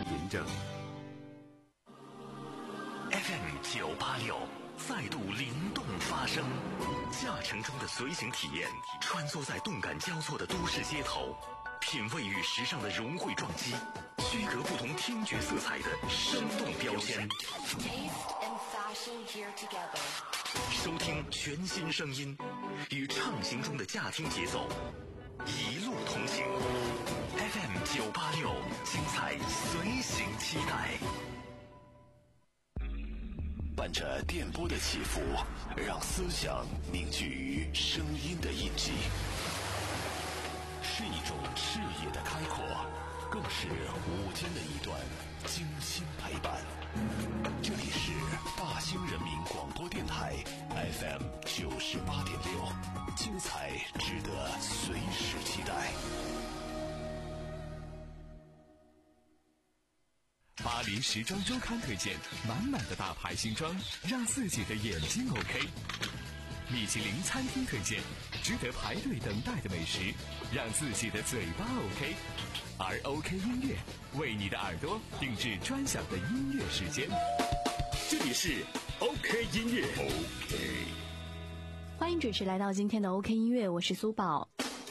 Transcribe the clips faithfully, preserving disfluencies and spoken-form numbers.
嬴政。 F M 九八六再度灵动发声，驾乘中的随行体验，穿梭在动感交错的都市街头，品味与时尚的融汇撞击，区隔不同听觉色彩的生动标签。收听全新声音，与畅行中的驾听节奏，一路同行。F M 九八六，精彩随行期待。 伴着电波的起伏，让思想凝聚于声音的印记，是一种视野的开阔，更是午间的一段精心陪伴。这里是大兴人民广播电台 F M 九十八点六，精彩值得随时期待。 巴黎时装周刊推荐满满的大牌新装，让自己的眼睛 OK。米其林餐厅推荐值得排队等待的美食，让自己的嘴巴 OK。而 OK 音乐为你的耳朵定制专享的音乐时间，这里是 OK 音乐。 OK， 欢迎准时来到今天的 OK 音乐，我是苏宝。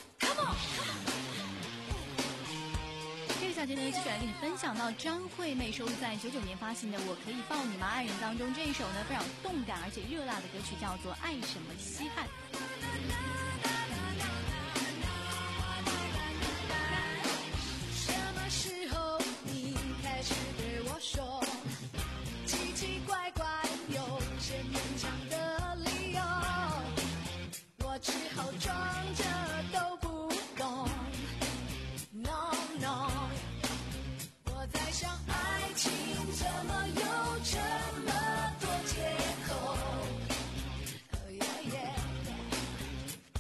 下节呢，继续来跟你分享到张惠妹收录在九九年发行的《我可以抱你吗爱人》当中，这一首呢非常动感而且热辣的歌曲叫做《爱什么稀罕》。 什么时候你开始对我说奇奇怪怪有些勉强的理由，我只好装着都不懂。 No no， 我在想爱情怎么有这么多借口。Oh yeah yeah，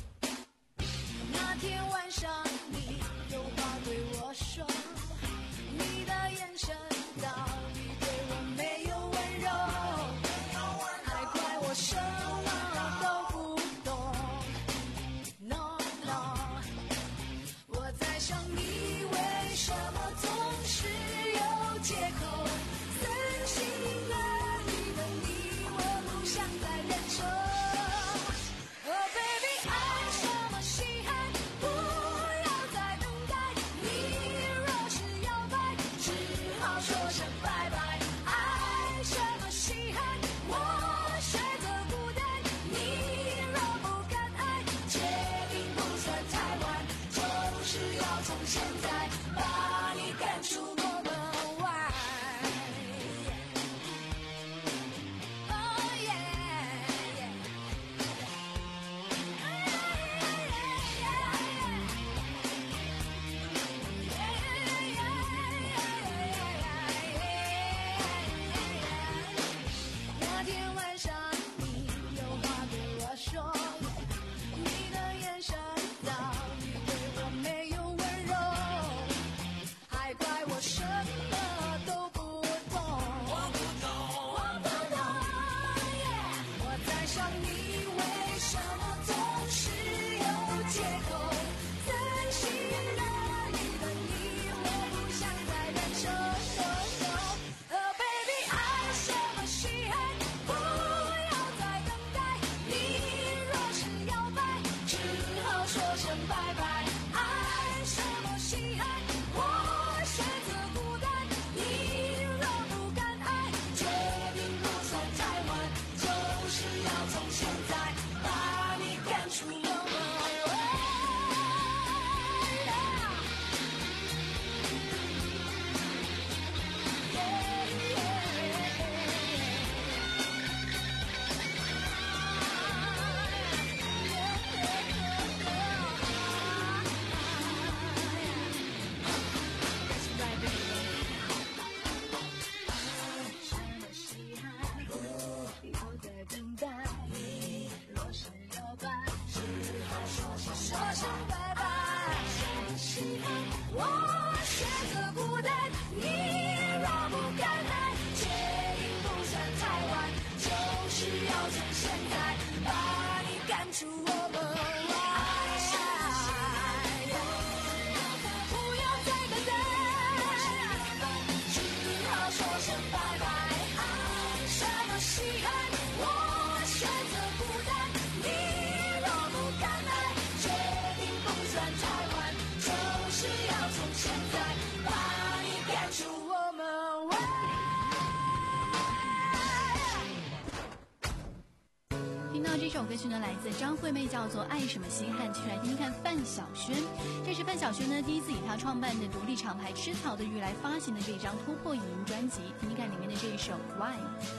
到这首歌曲呢，来自张惠妹，叫做《爱什么稀罕》，去来听听看范晓萱。这是范晓萱呢第一次以她创办的独立厂牌吃草的玉来发行的这张突破影音专辑，听听看里面的这一首 Why。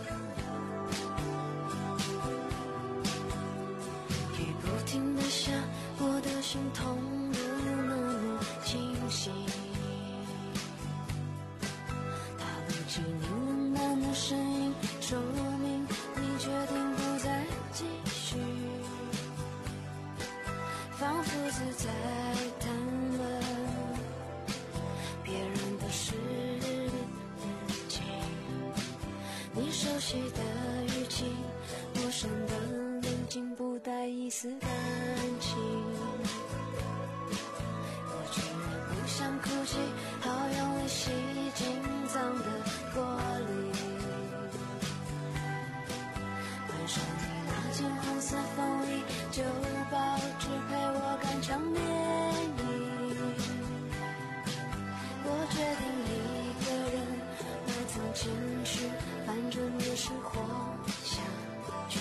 雨不停地下，我的心痛得那么清晰，它录起你冷淡的声音，说明你决定不再继续，仿佛是在谈论别人的事情，你熟悉的语气，陌生的冷静，不带一丝感情，我居然不想哭泣，好用力吸进脏的玻璃，换上你那件红色风衣，旧报纸陪我看场电影，我决定一个人埋藏情绪，反正也是活下去，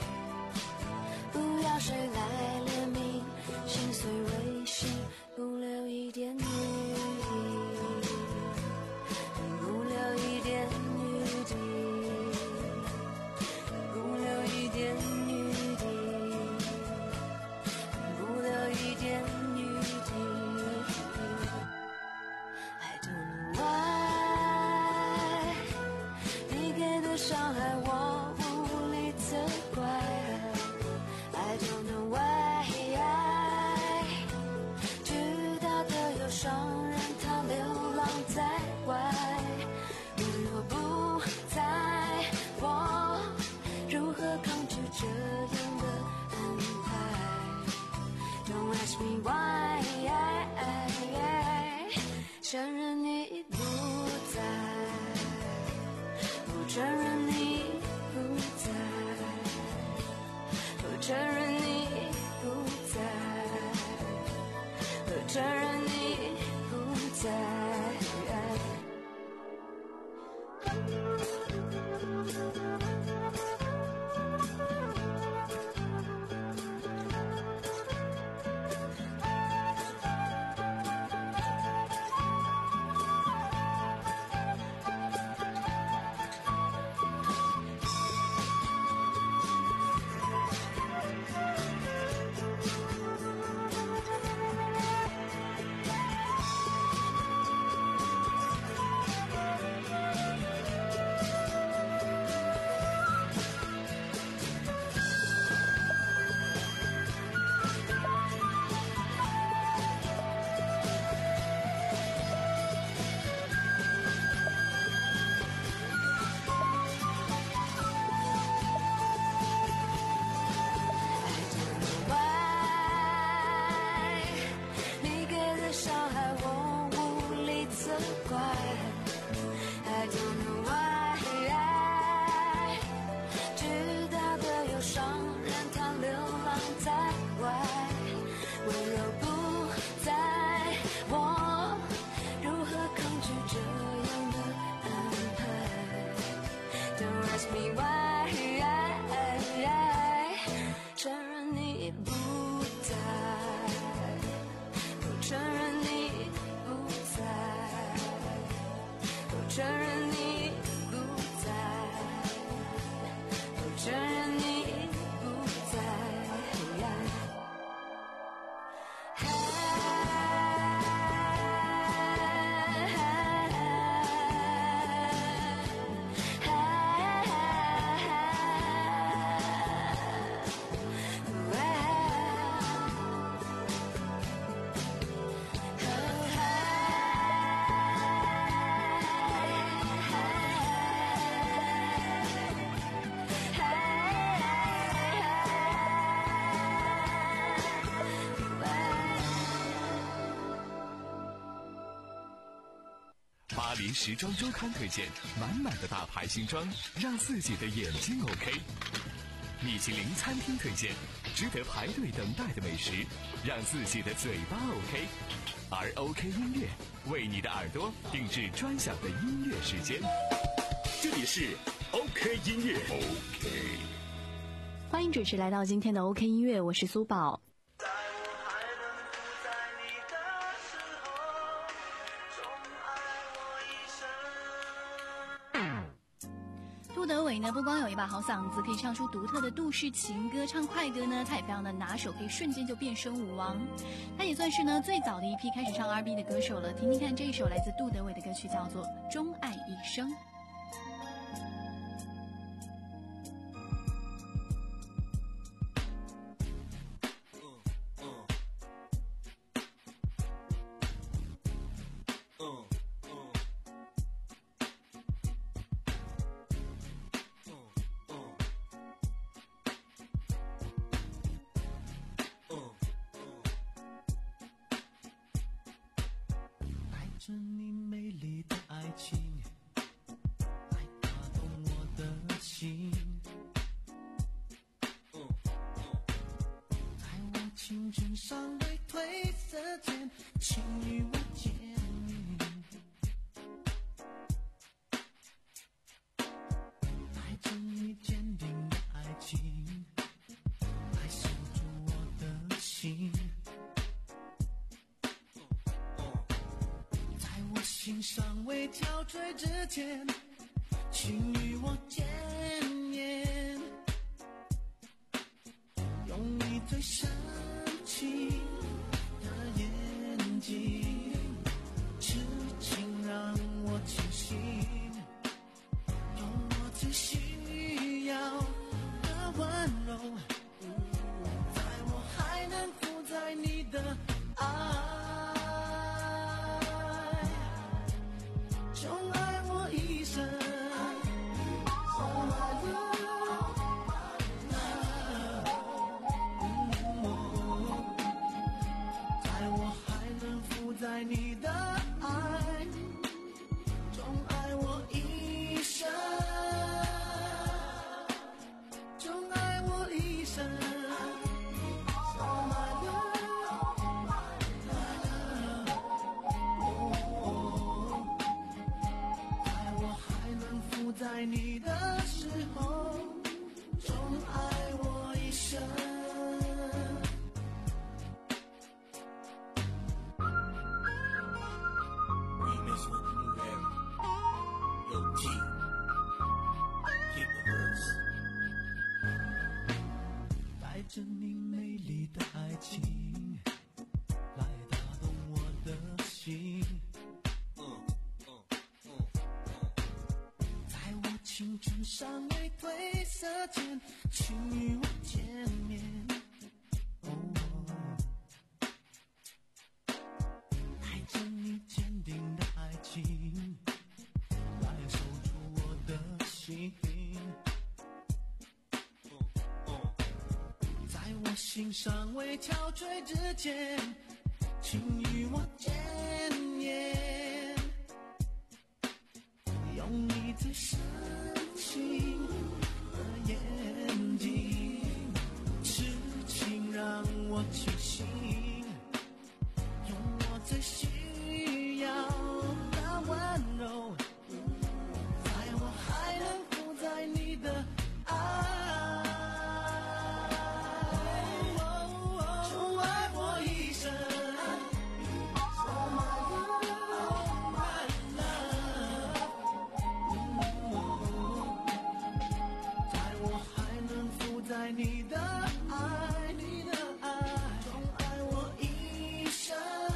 不要谁来怜悯，心碎微心，不留一点余地，不留一点余地，不留一点余地，不留一点余地。I don't know why， 你给的伤害我无力责怪。I don't know why， 知道的忧伤让它流浪在外，温柔不在我，如何抗拒这样的安排 ？Don't ask me why， 承认你不在，不承认你不在，不承认你不在，不承认你不在。承认你不在，不承认你不在。 巴黎时装周刊推荐满满的大牌新装，让自己的眼睛 OK。米其林餐厅推荐值得排队等待的美食，让自己的嘴巴 OK。而 OK 音乐为你的耳朵定制专享的音乐时间。 这里是 OK 音乐。OK。 欢迎准时来到今天的 OK 音乐，我是苏宝。 杜德伟呢，不光有一把好嗓子，可以唱出独特的都市情歌，唱快歌呢，他也非常的拿手，可以瞬间就变身舞王。他也算是呢最早的一批开始唱 R and B 的歌手了。听听看这一首来自杜德伟的歌曲，叫做《钟爱一生》。 着你美丽的爱情，来打动我的心。在我青春尚未褪色前，请与我见面。带着你坚定的爱情，来守住我的心。心尚未憔悴之前，请与我见面，用你最深情的眼睛，痴情让我清醒，用我最需要的温柔，在我还能负载你的爱。在你的爱，钟爱我一生，钟爱我一生。Oh my love, oh, 在我还能负在你的时候，钟爱我一生。带着你美丽的爱情，来打动我的心。在我青春尚未褪色前，请与我见面。带着你坚定的爱情，来守住我的心。在我心尚未憔悴之前，请与我见面，用你最深情的眼睛，痴情让我清醒，用我最需要的温柔，在我还能负载你的爱。在你的爱，你的爱，钟爱我一生，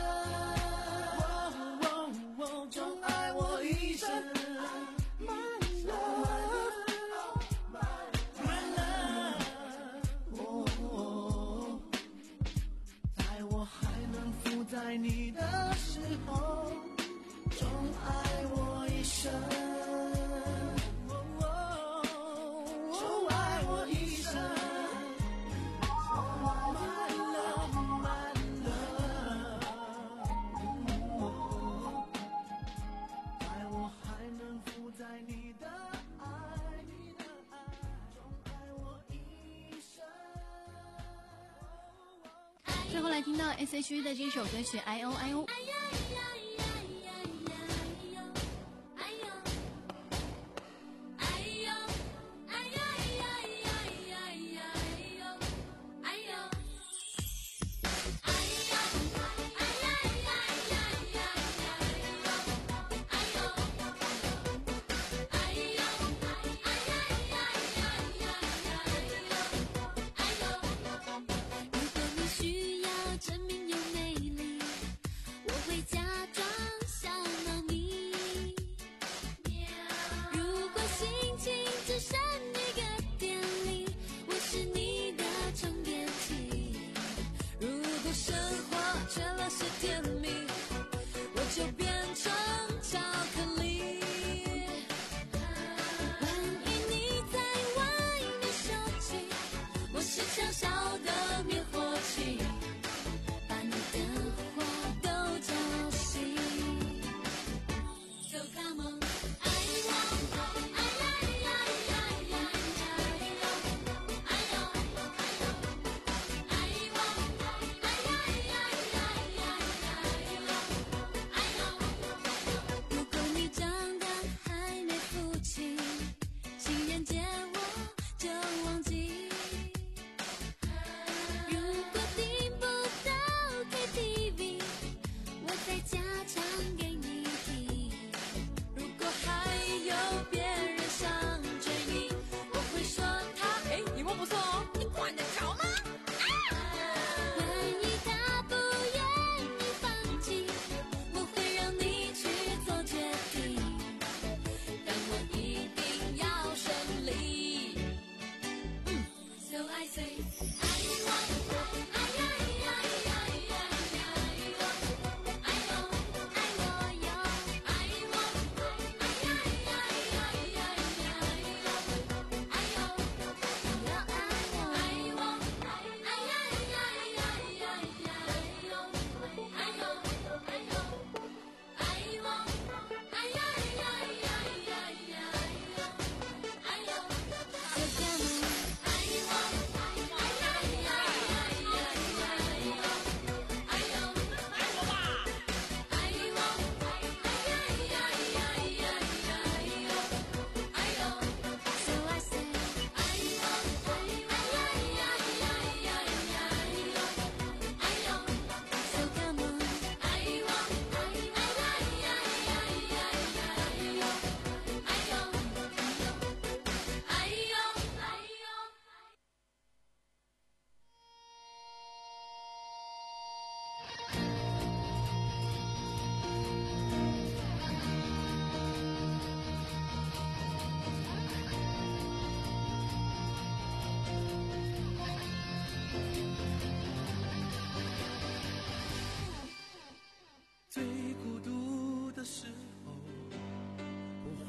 钟爱我一生。My love, my love, oh, 在我还能负在你的时候，钟爱我一生。 最后来听到 S H E 的这首歌曲 I O I O。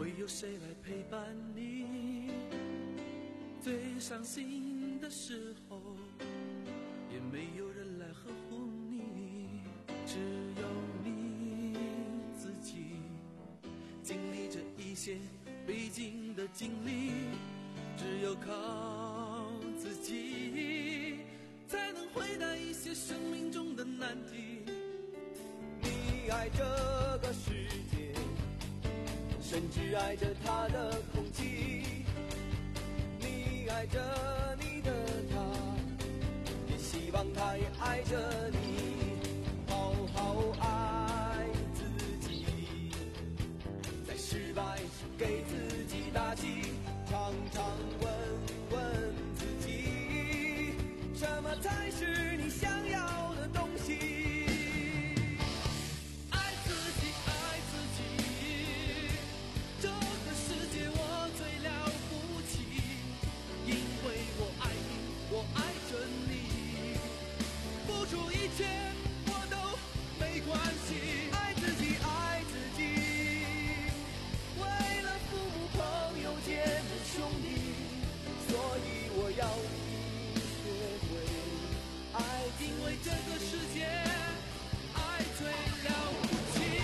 会有谁来陪伴你？最伤心的时候，也没有人来呵护你，只有你自己经历着一些必经的经历，只有靠自己才能回答一些生命中的难题。 你爱这个世界，甚至爱着它的空气，你爱着你的他，也希望他也爱着你，好好爱自己，在失败时给自己打气，常常问问自己，什么才是你想要的东西。要你学会爱， 因为这个世界爱最了不起。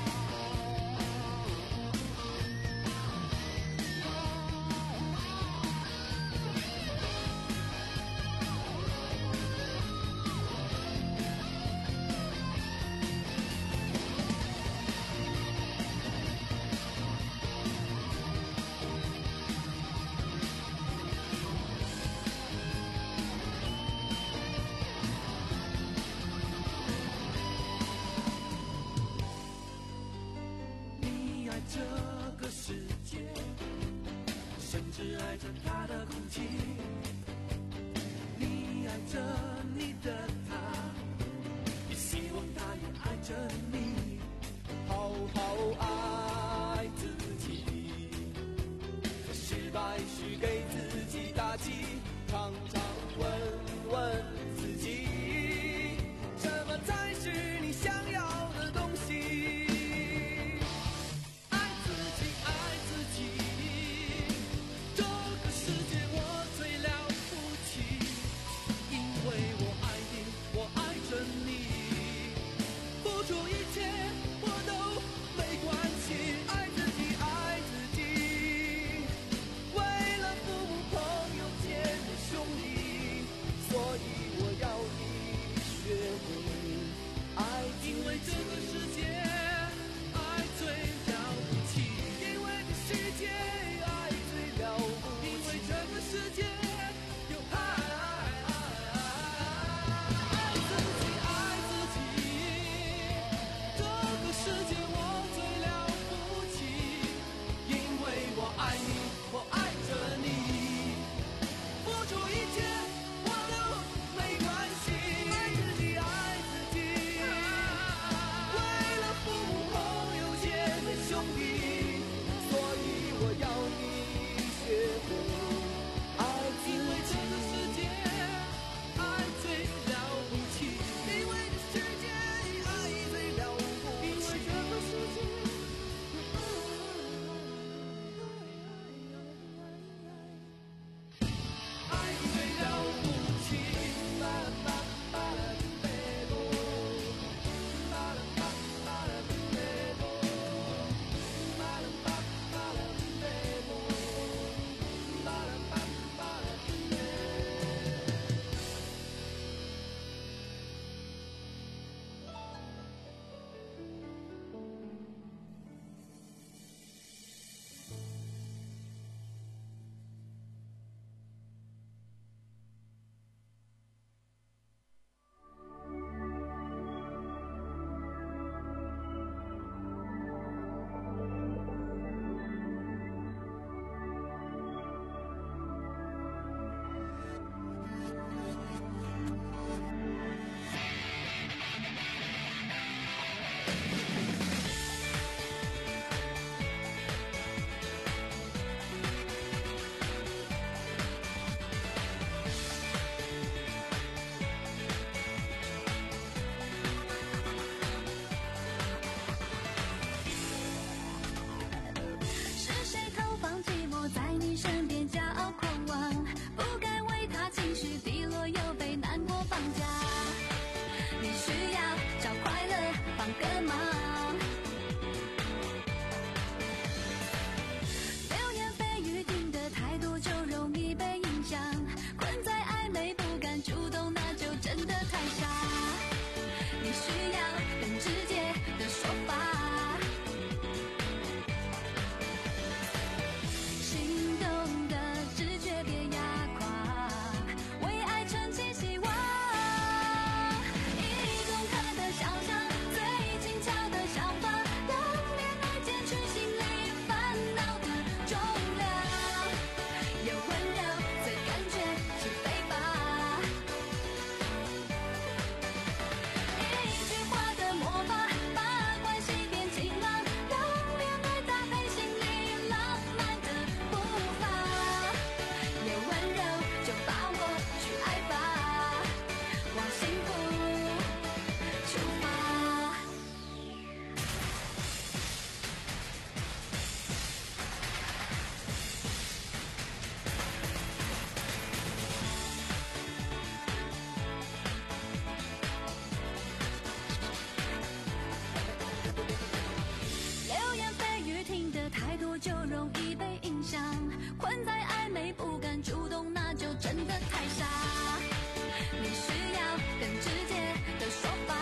这个世界，甚至爱着它的空气，你爱着你的他，也希望他也爱着你， 好好爱自己，在失败时给自己打气，常常问问自己，什么才是你想要的东西。 付出一切我都没关系。 容易被影响，困在暧昧不敢主动，那就真的太傻。你需要更直接的说法，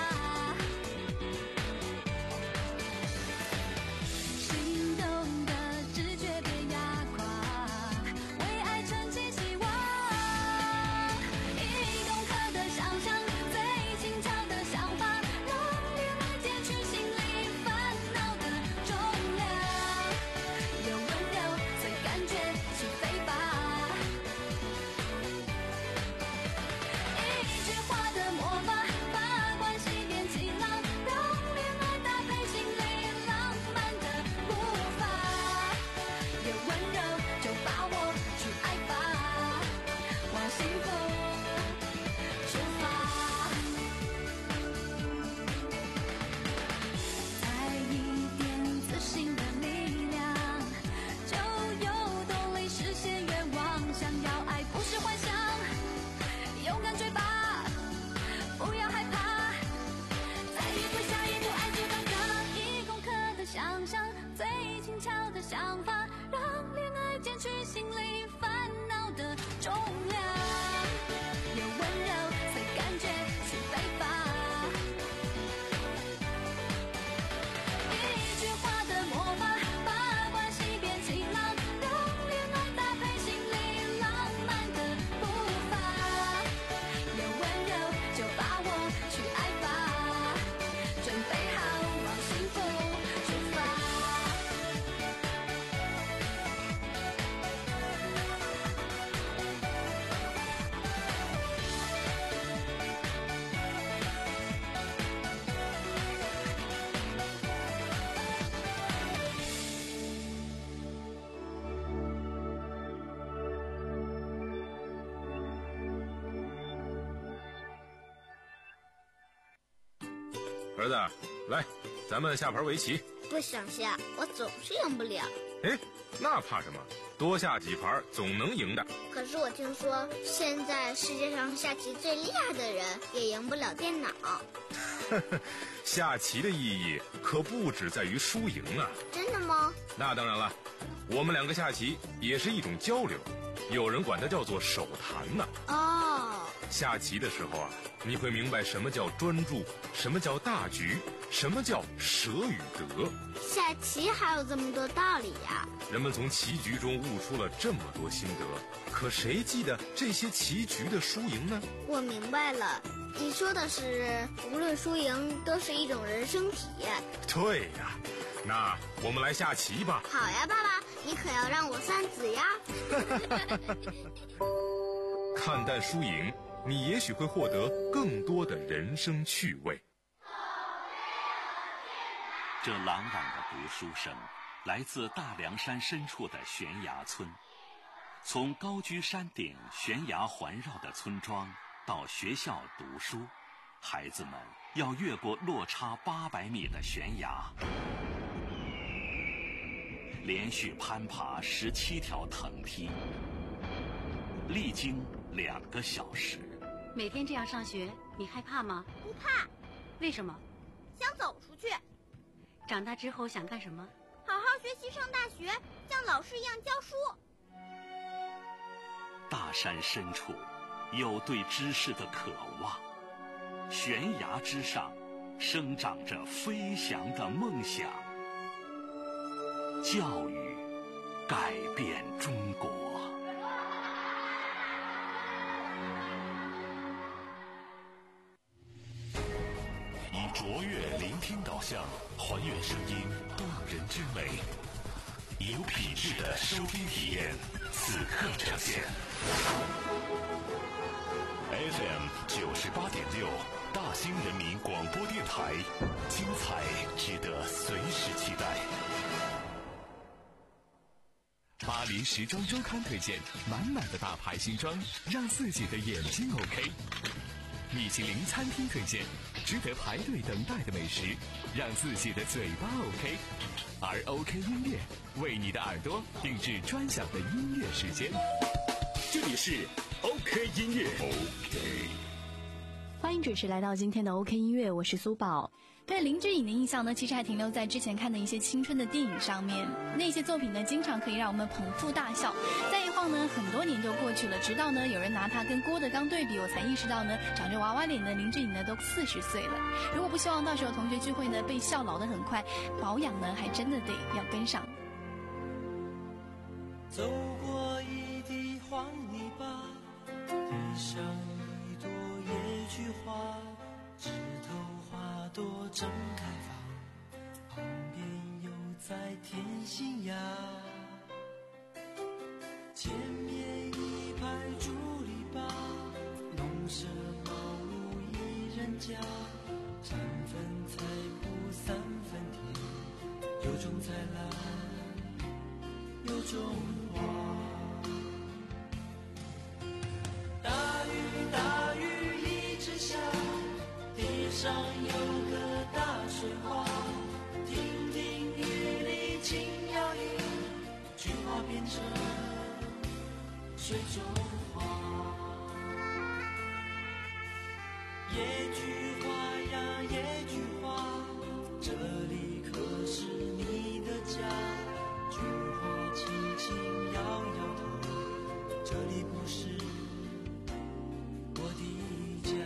心动的直觉别压垮，为爱撑起希望。一公克的想象，最轻巧的想法，让恋爱减去心里烦恼的重量。有温柔随感觉去飞吧，一句话的魔法，把关系变晴朗，让恋爱搭配心里浪漫的步伐。有温柔就把握去爱吧，往幸福出发。再一点自信的力量，就有动力实现愿望。想要爱不是幻想，勇敢追吧，不要害怕。再一步下一步，爱就刚刚。一公克的想象，最轻巧的想法，让恋爱减去心里烦恼的重量。有温柔随感觉去飞吧，一句话的魔法，把关系变晴朗，让恋爱搭配心里浪漫的步伐。有温柔就把握去爱吧，准备好往幸福出发。 儿子，来，咱们下盘围棋。 不想下，我总是赢不了。 哎，那怕什么？多下几盘总能赢的。 可是我听说，现在世界上下棋最厉害的人也赢不了电脑。 下棋的意义可不只在于输赢啊。 真的吗？ 那当然了，我们两个下棋也是一种交流，有人管它叫做手谈呢。 哦， 下棋的时候啊，你会明白什么叫专注，什么叫大局，什么叫舍与得。 下棋还有这么多道理呀！ 人们从棋局中悟出了这么多心得，可谁记得这些棋局的输赢呢？ 我明白了，你说的是无论输赢都是一种人生体验。 对呀，那我们来下棋吧。 好呀，爸爸，你可要让我算子呀。 看淡输赢，你也许会获得更多的人生趣味。 这朗朗的读书声来自大凉山深处的悬崖村。从高居山顶悬崖环绕的村庄到学校读书，孩子们要越过落差八百米的悬崖，连续攀爬十七条藤梯，历经两个小时。 每天这样上学，你害怕吗？ 不怕。 为什么？ 想走出去。 长大之后想干什么？ 好好学习，上大学，像老师一样教书。 大山深处有对知识的渴望，悬崖之上生长着飞翔的梦想。教育改变中国。 以卓越聆听导向，还原声音动人之美，有品质的收听体验，此刻呈现。F M 九十八点六，大兴人民广播电台，精彩值得随时期待。 巴黎时装周刊推荐满满的大牌新装，让自己的眼睛 OK。米其林餐厅推荐值得排队等待的美食，让自己的嘴巴 OK。而 OK 音乐为你的耳朵定制专享的音乐时间。这里是 OK 音乐 OK。 欢迎准时来到今天的 OK 音乐，我是苏宝。 对林志颖的印象呢，其实还停留在之前看的一些青春的电影上面。那些作品呢，经常可以让我们捧腹大笑。再一晃呢，很多年就过去了，直到呢有人拿他跟郭德纲对比，我才意识到呢，长着娃娃脸的林志颖呢都四十岁了。如果不希望到时候同学聚会呢被笑老得很快，保养呢还真的得要跟上。 走过一地黄泥巴，地上一朵野菊花，枝头花朵正开放，旁边又在添新芽。前面一排竹篱笆，农舍茅庐一人家，三分菜圃三分田，有种菜篮，有种花。大雨大雨一直下，地上有个大水花，亭亭玉立轻摇曳，菊花变成水中花。野菊花呀野菊花，这里可是你的家。菊花轻轻摇摇头，这里不是我的家。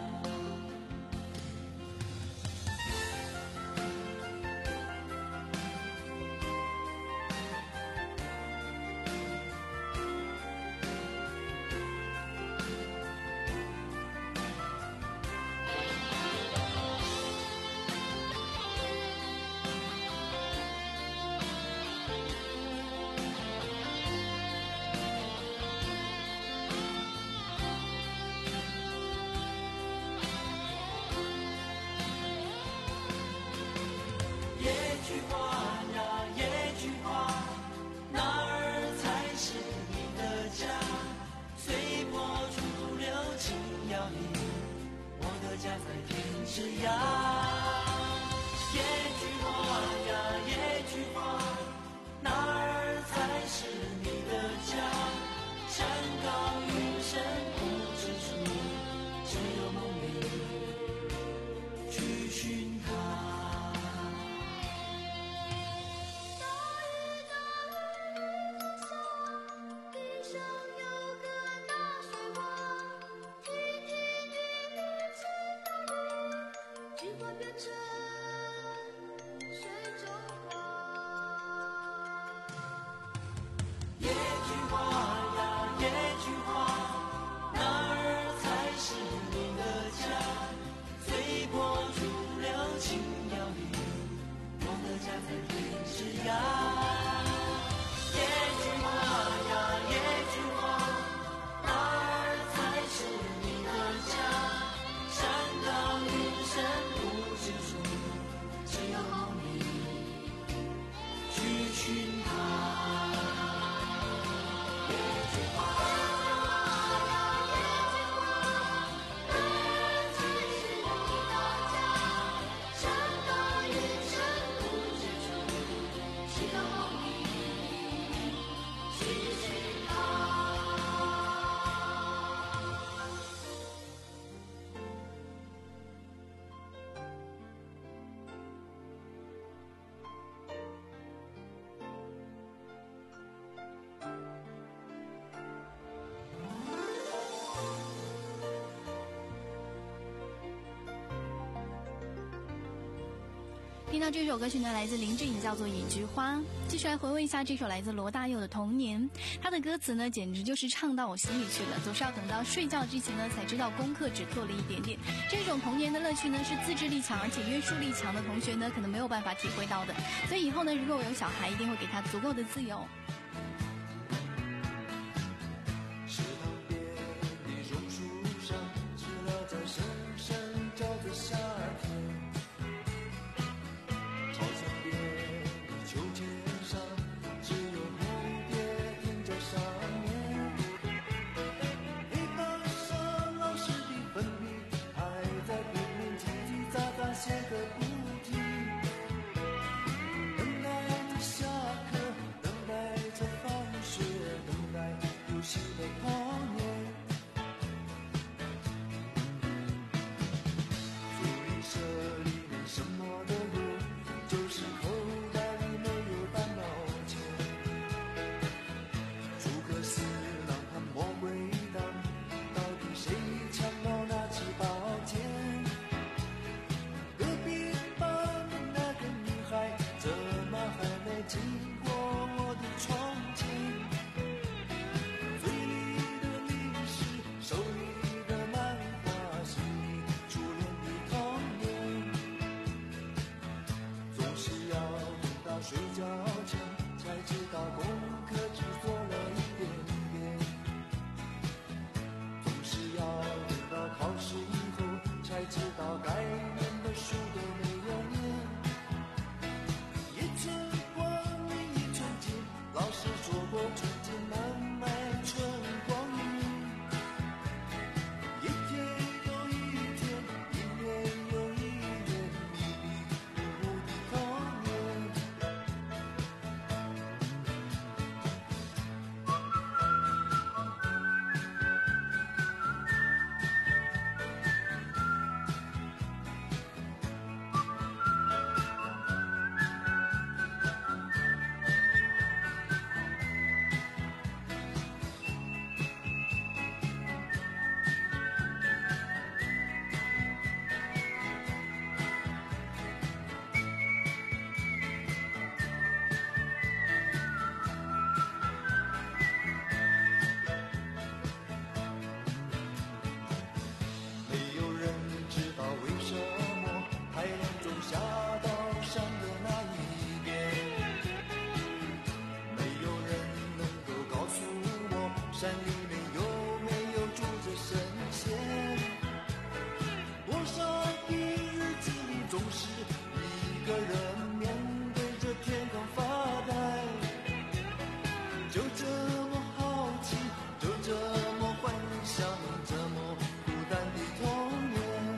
家在天之涯，野菊花呀野菊花，哪儿才是你的家？山高云深不知处，只有梦里去寻它。 听到这首歌曲呢，来自林志颖，叫做《野菊花》。继续来回味一下这首来自罗大佑的《童年》，他的歌词呢，简直就是唱到我心里去了。总是要等到睡觉之前呢，才知道功课只做了一点点。这种童年的乐趣呢，是自制力强而且约束力强的同学呢，可能没有办法体会到的。所以以后呢，如果我有小孩，一定会给他足够的自由。 等待着下课，等待着放过纯真漫漫春光阴，一天又一天，一年又一年，迷迷糊糊的童年。没有人知道为什么太阳总下到山的那一边，没有人能够告诉我山里面有没有住着神仙。多少的日子里总是一个人面对着天空发呆，就这么好奇，就这么幻想，这么孤单的童年。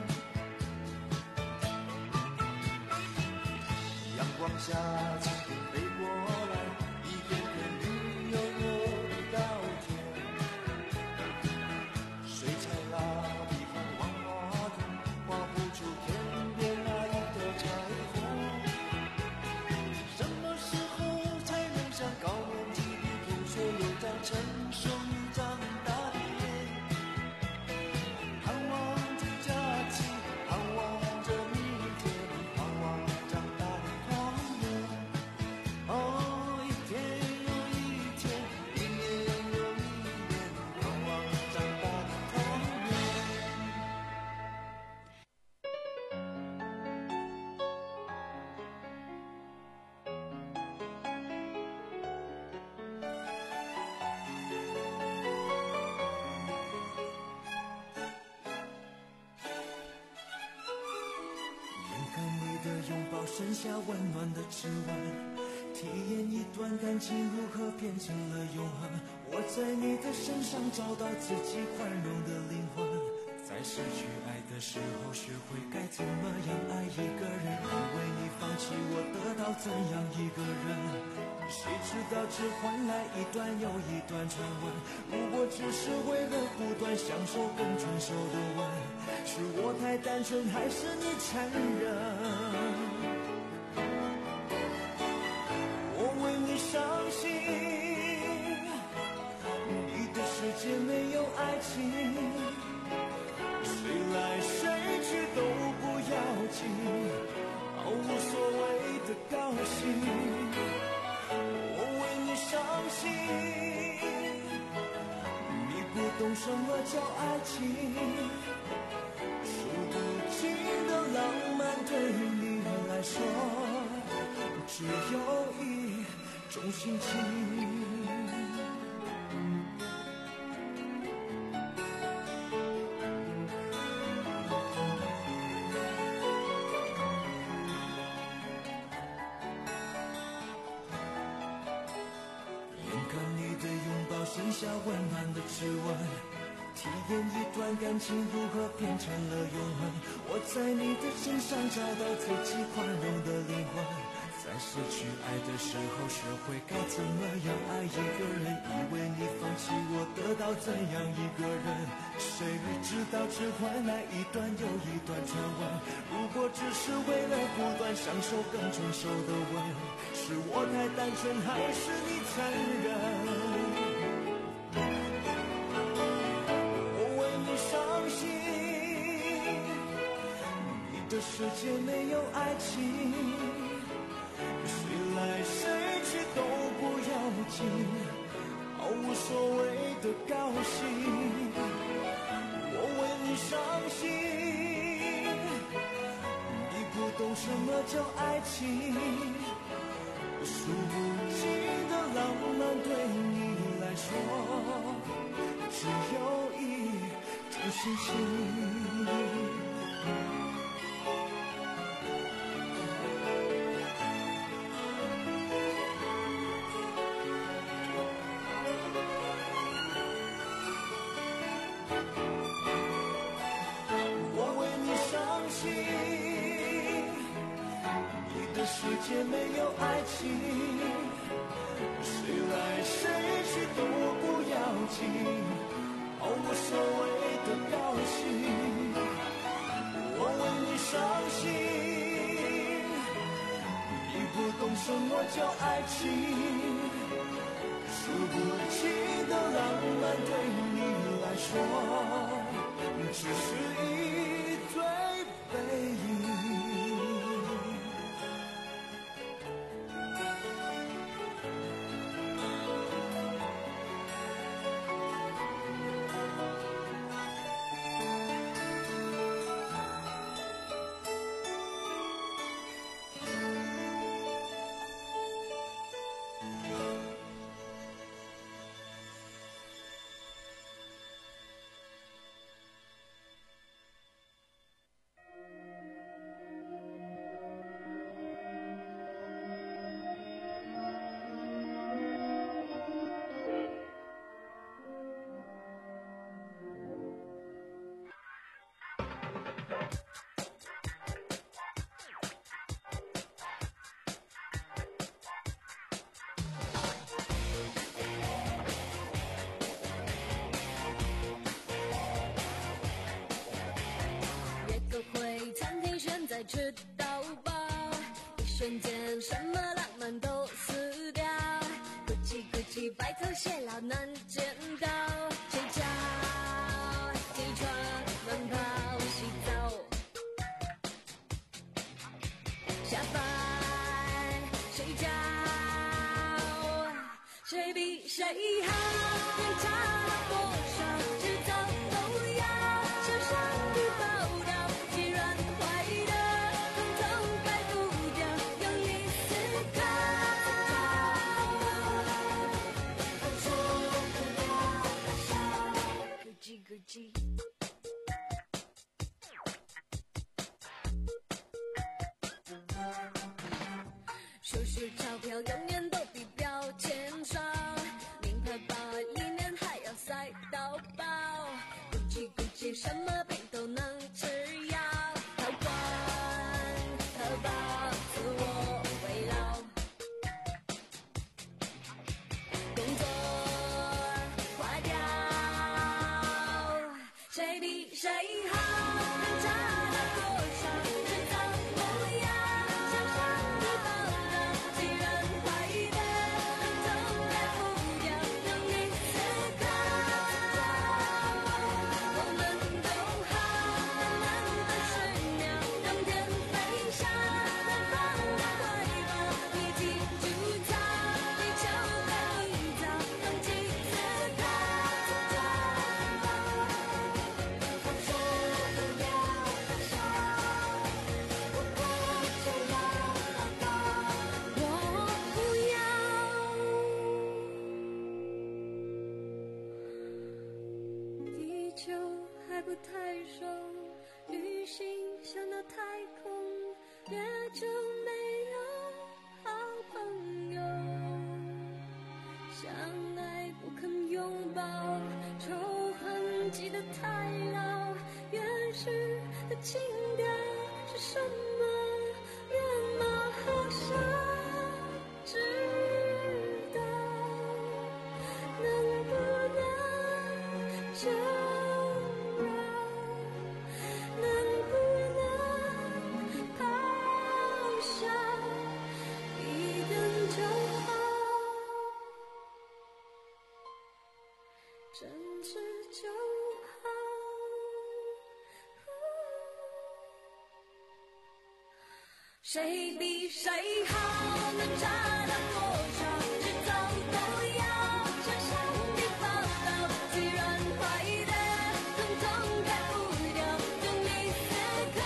阳光下蜻蜓飞过来，一片片绿油油的稻田，水彩蜡笔和万花筒画不出天边那一朵彩虹。什么时候才能像高年级的同学有张成熟又长大的脸？盼望着假期，盼望着明天，盼望长大的童年。哦，一天又一天，一年又一年，盼望长大的童年。眼看你的拥抱剩下温暖的指纹，体验一段感情如何变成了永恒。我在你的身上找到自己宽容的灵魂，在失去爱的时候学会该怎么样爱一个人，因为你放弃我得到怎样一个人。谁知道只换来一段又一段传闻，如果只是为了不断享受更成熟的吻，是我太单纯还是你残忍？我为你伤心，你的世界没有爱情，谁来谁去都不要紧，毫无所谓的高兴。我为你伤心，你不懂什么叫爱情，数不尽的浪漫对你来说只有一种心情。剩下温暖的指纹，体验一段感情如何变成了永恒。我在你的身上找到自己宽容的灵魂，在失去爱的时候学会该怎么样爱一个人，以为你放弃我得到怎样一个人，谁知道只换来一段又一段传闻。如果只是为了不断享受更成熟的吻，是我太单纯还是你残忍？这世界没有爱情，谁来谁去都不要紧，毫无所谓的高兴。我为你伤心，你不懂什么叫爱情，数不尽的浪漫对你来说只有一种心情。 世界没有爱情，谁来谁去都不要紧，哦，无所谓的高兴，我为你伤心，你不懂什么叫爱情，数不清的浪漫对你来说只是一堆背影。 再吃到饱，一瞬间什么浪漫都死掉，咕叽咕叽白头偕老难见到，睡觉起床慢跑洗澡，下班睡觉，谁比谁好，能差多少，迟早都要向上帝报道，既然坏的统统改不掉，用力思考，做不了的笑，咕叽咕叽。数数钞票永远都比标签少，名牌包里面还要塞到饱，咕叽咕叽什么病都能吃药，好管好饱自我慰劳，工作花掉，谁比谁好，能差到多少，迟早都要向上帝报道，既然坏的统统改不掉，用力思考，我们都好，短短的十秒，让天飞翔，绽放的怀抱，一起筑造地球的营造，放弃思考，说不了的笑，我不就要报告，我不要。地球还不太熟，旅行想到太空，月球没有好朋友，相爱不肯拥抱，仇恨记得太牢，原始的情调是什么？远吗？好想知道，能不能就让，能不能咆哮，一根就好，真挚就好。谁比谁好，能差到多少，迟早都要向上帝报道，既然坏的统统改不掉，用力思考，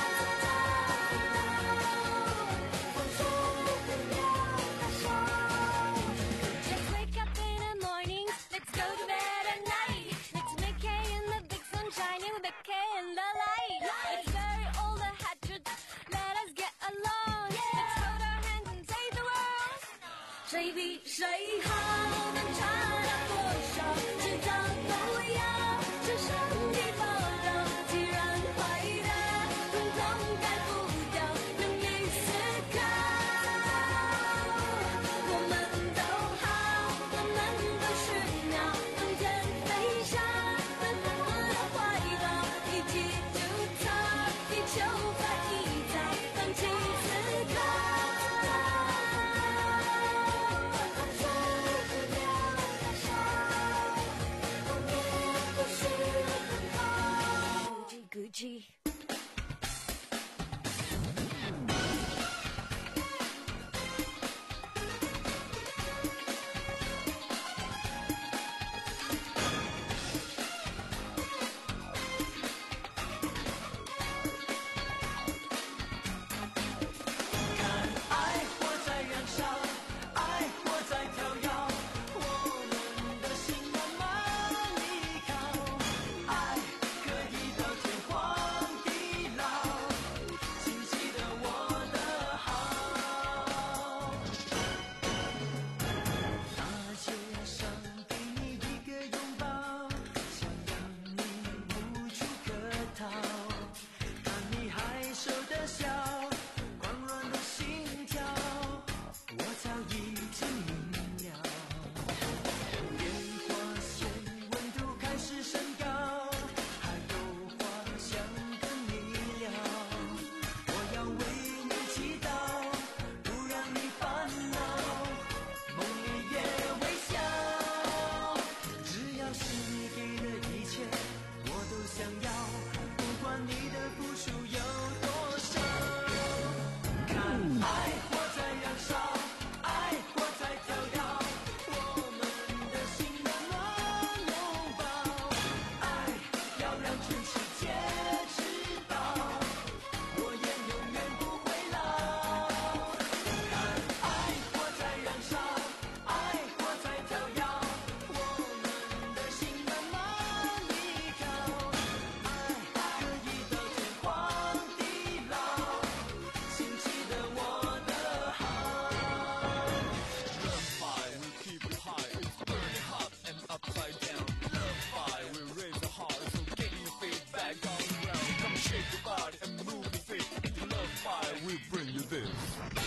说不了的笑。Let's wake up in the morning, let's go to bed at night, let's make hay in the big sunshine, with the K in the light, let's bury all the hatchets, let us get along, let's hold our hands and save the world. 谁比谁好，能差到多少，迟早都要向上帝报道，既然坏的统统改不掉，用力思考， F M。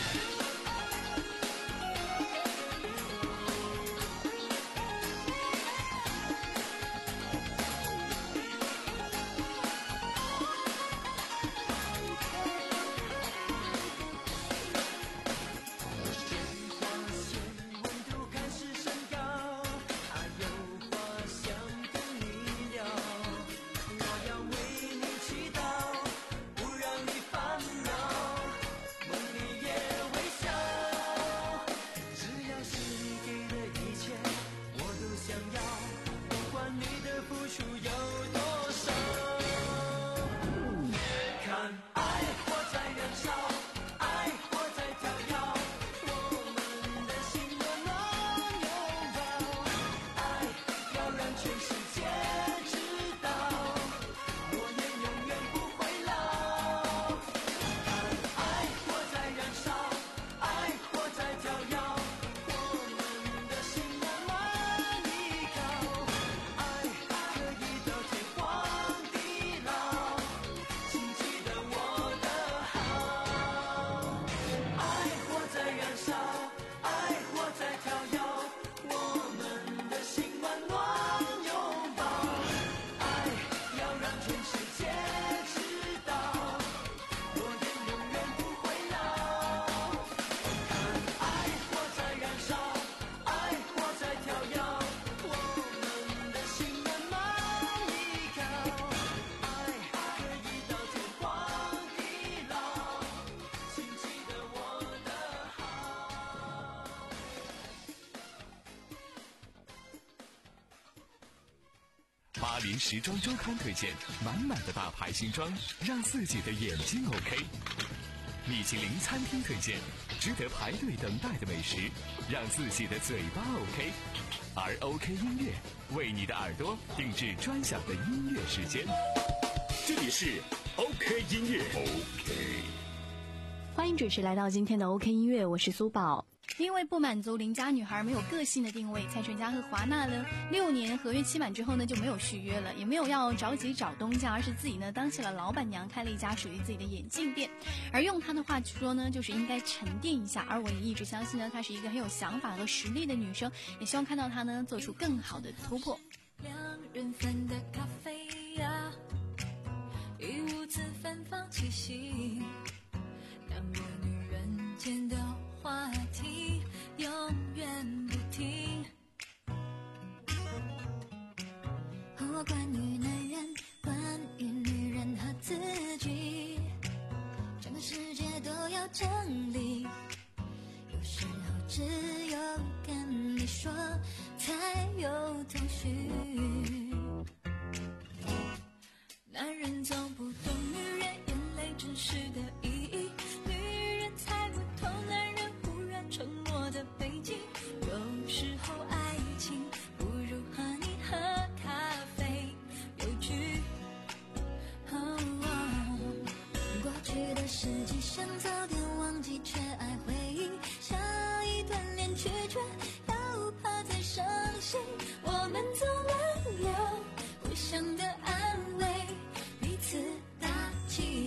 巴黎时装周刊推荐满满的大牌新装，让自己的眼睛 OK。米其林餐厅推荐值得排队等待的美食，让自己的嘴巴 OK。而 OK 音乐为你的耳朵定制专享的音乐时间。这里是 OK 音乐 OK。 欢迎准时来到今天的 OK 音乐，我是苏宝。 因为不满足邻家女孩没有个性的定位，蔡淳佳和华纳呢六年合约期满之后呢就没有续约了，也没有要着急找东家，而是自己呢当起了老板娘，开了一家属于自己的眼镜店。而用她的话说呢，就是应该沉淀一下。而我也一直相信呢，她是一个很有想法和实力的女生，也希望看到她呢做出更好的突破。 两人份的咖啡呀，一屋子芬芳气息，两个女人间的话题永远不停。哦，关于男人，关于女人和自己，整个世界都要整理。有时候只有跟你说才有头绪。男人总不懂女人眼泪真实的意义，女人猜不透男人忽然沉默的背景。有时候爱情不如和你喝咖啡有趣。哦哦，过去的事迹想早点忘记，却爱回忆，下一段恋曲却又怕再伤心。我们总轮流互相的安慰，彼此打气。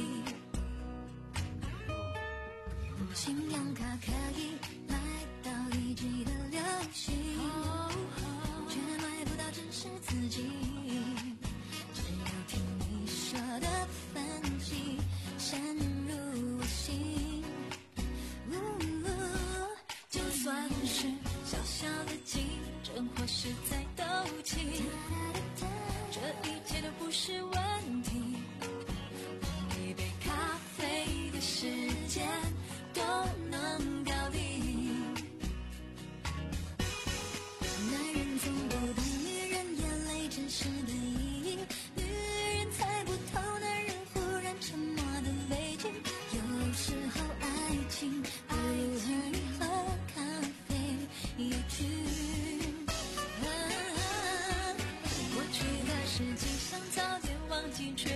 信用卡可以买到一 G 的流行，却买不到真实自己。只有听你说的分析深入我心。就算是小小的竞争或是在斗气，这一切都不是问题。一杯咖啡的时间都能搞定。男人总不懂女人眼泪真实的意义，女人猜不透男人忽然沉默的背景。有时候爱情不如和你喝咖啡有趣。啊，过去的事情想早点忘记，却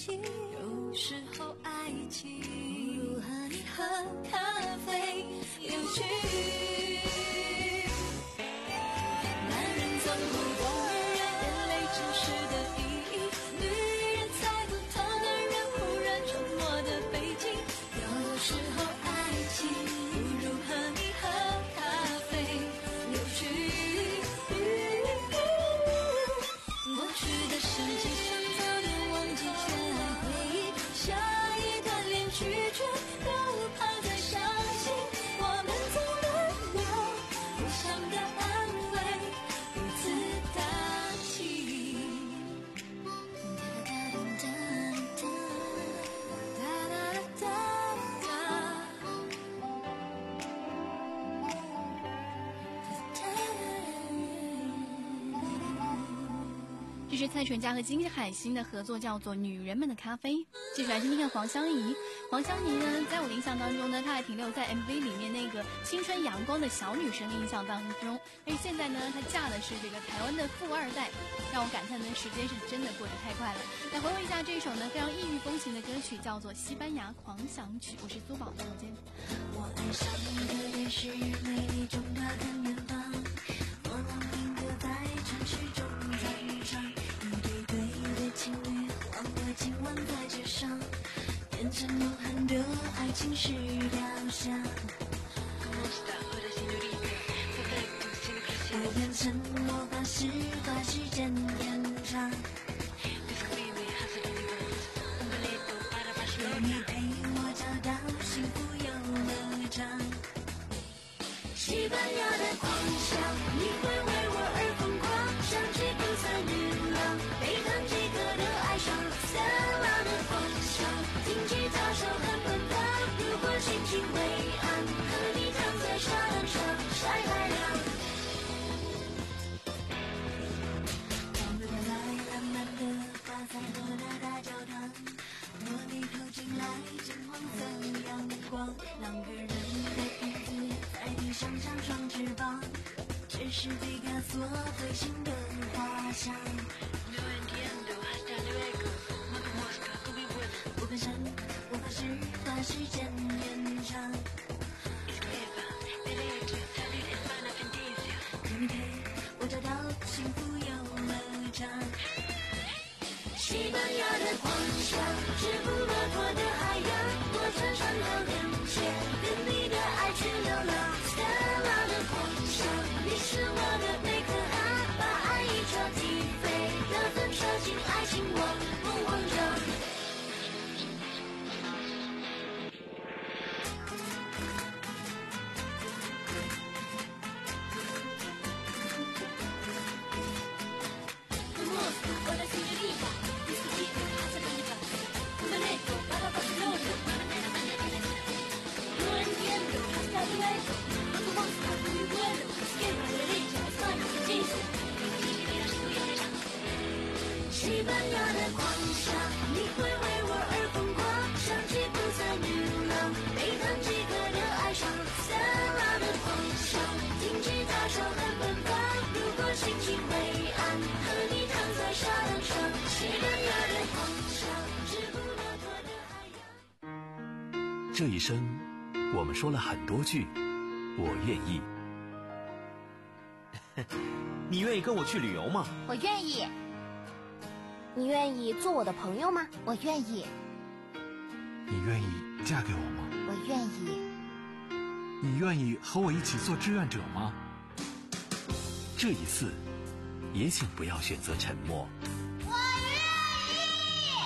情，有时候爱情不如和你喝咖啡有趣。男人总不懂女人眼泪真实的意义，女人猜不透男人忽然沉默的背景。有时候爱情不如和你喝咖啡有趣。过去的事情想早点忘记，却爱回忆，下一段恋曲却不怕再伤心。我们总能有互相的安慰，彼此打气。哒哒哒哒哒。 这是蔡淳佳和金海心的合作，叫做《女人们的咖啡》。接下来听听看黄湘怡。黄湘怡呢，在我的印象当中呢，她还停留在 M V 里面那个青春阳光的小女生的印象当中。而现在呢，她嫁的是这个台湾的富二代，让我感叹呢，时间是真的过得太快了。来回味一下这首呢非常异域风情的歌曲，叫做《西班牙狂想曲》。我是苏宝，再见。 我爱上一个电视，美丽中它看远方，我忘名歌在城市中传唱，一对对的情侣，忘了今晚在街上，变成梦幻的爱情是雕像。我变成魔法师，把时间延长，有你陪我找到幸福游乐场。西班牙的狂想，你会为我而疯狂，像吉普赛女郎，被堂吉诃德爱上，斯拉的狂想，听吉他手很奔放，如果心情灰暗，和你躺在沙滩上晒太阳。放热来蓝蓝的花彩和那大教堂，若你靠近来，金黄色阳光，两个人的影子在地上长双翅膀，这是毕加索最新的画像。我变身魔法师，把时间延长，有你陪我找到幸福游乐场。西班牙的狂想，直布罗陀的海洋，我穿上了链接，跟你的爱去流浪。斯拉的狂想，你是我的贝壳啊，把爱一戳即飞，得分射进爱情我梦慌张。西班牙的狂想，你会为我而疯狂，像吉普赛女郎，被堂吉诃德爱上，斯拉的狂想，听吉他手很奔放，如果心情灰暗，和你躺在沙滩上，西班牙的狂想，直布罗陀的海洋。 这一生，我们说了很多句我愿意。 你愿意跟我去旅游吗？ 我愿意。你愿意做我的朋友吗？我愿意。 你愿意嫁给我吗？ 我愿意。 你愿意和我一起做志愿者吗？ 这一次，也请不要选择沉默。 我愿意。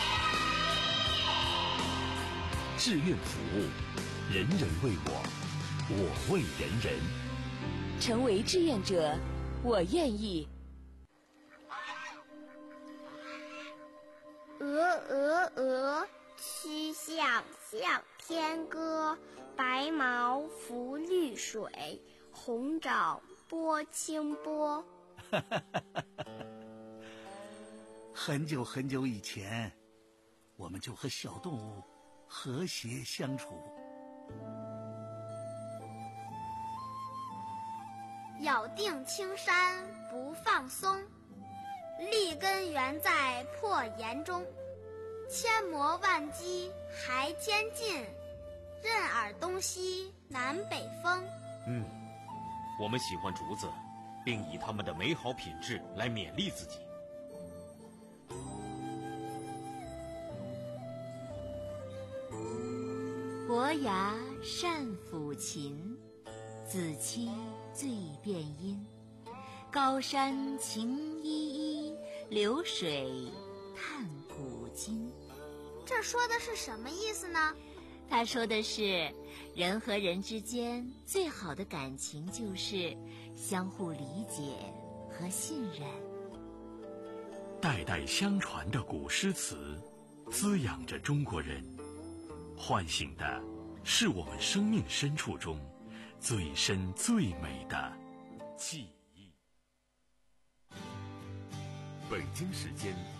志愿服务，人人为我，我为人人。 成为志愿者，我愿意。 鹅鹅鹅，曲项向天歌。白毛浮绿水，红掌拨清波。 很久很久以前，我们就和小动物和谐相处。 咬定青山不放松，立根原在破岩中。 千磨万击还坚劲，任尔东西南北风。 嗯，我们喜欢竹子，并以它们的美好品质来勉励自己。 伯牙善抚琴，子期最辨音。高山晴依依，流水叹古今。 这说的是什么意思呢？ 他说的是，人和人之间最好的感情就是相互理解和信任。 代代相传的古诗词，滋养着中国人，唤醒的是我们生命深处中最深最美的记忆。 北京时间